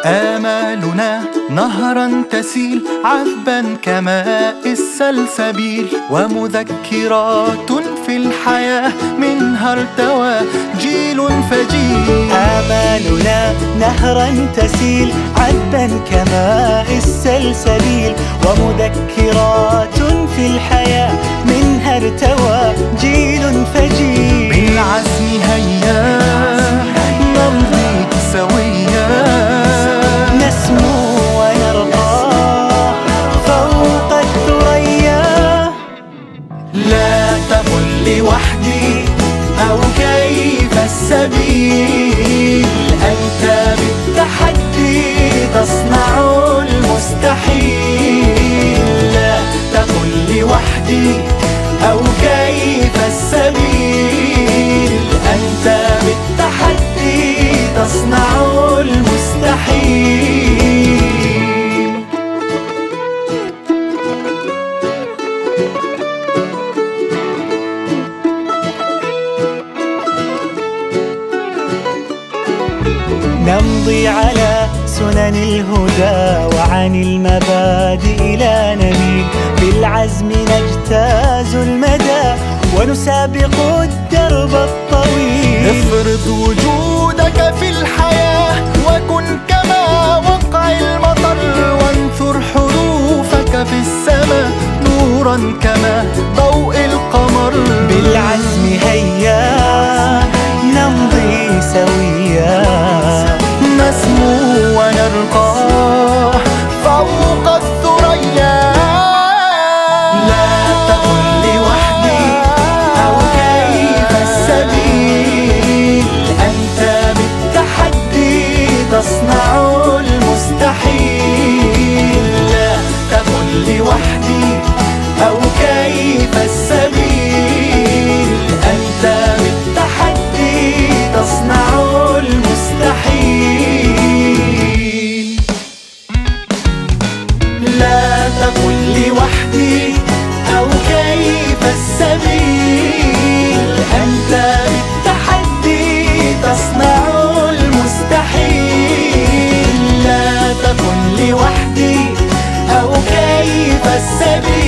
آمالنا نهرا تسيل عذبا كماء السلسبيل، ومذكرات في الحياة منها ارتوى جيل فجيل. آمالنا نهرا تسيل عذبا كماء السلسبيل، ومذكرات في الحياة منها ارتوى جيل فجيل. بالعزم هيا نمضي سويا، نسمو ونرقى فوق الثريا. لا تقل لوحدي أو كيف السبيل، أنت بالتحدي تصنع المستحيل. لا تقل لوحدي أو كيف السبيل، أنت بالتحدي تصنع المستحيل. نمضي على سنن الهدى وعن المبادئ لا نميل، بالعزم نجتاز المدى ونسابق الدرب الطويل. افرض وجودك في الحياة وكن كما وقع المطر، وانثر حروفك في السماء نورا كما ضوء القمر. بالعزم هيا نمضي سويا، نسمو ونرقى فوق الثريا. لا تقل لوحدي أو كيف السبيل، أنت بالتحدي تصنع المستحيل. لا تقل لوحدي أو كيف السبيل، أنت بالتحدي تصنع المستحيل. لا تقل لوحدي أو كيف السبيل، أنت بالتحدي تصنع المستحيل. لا تقل لوحدي أو كيف السبيل،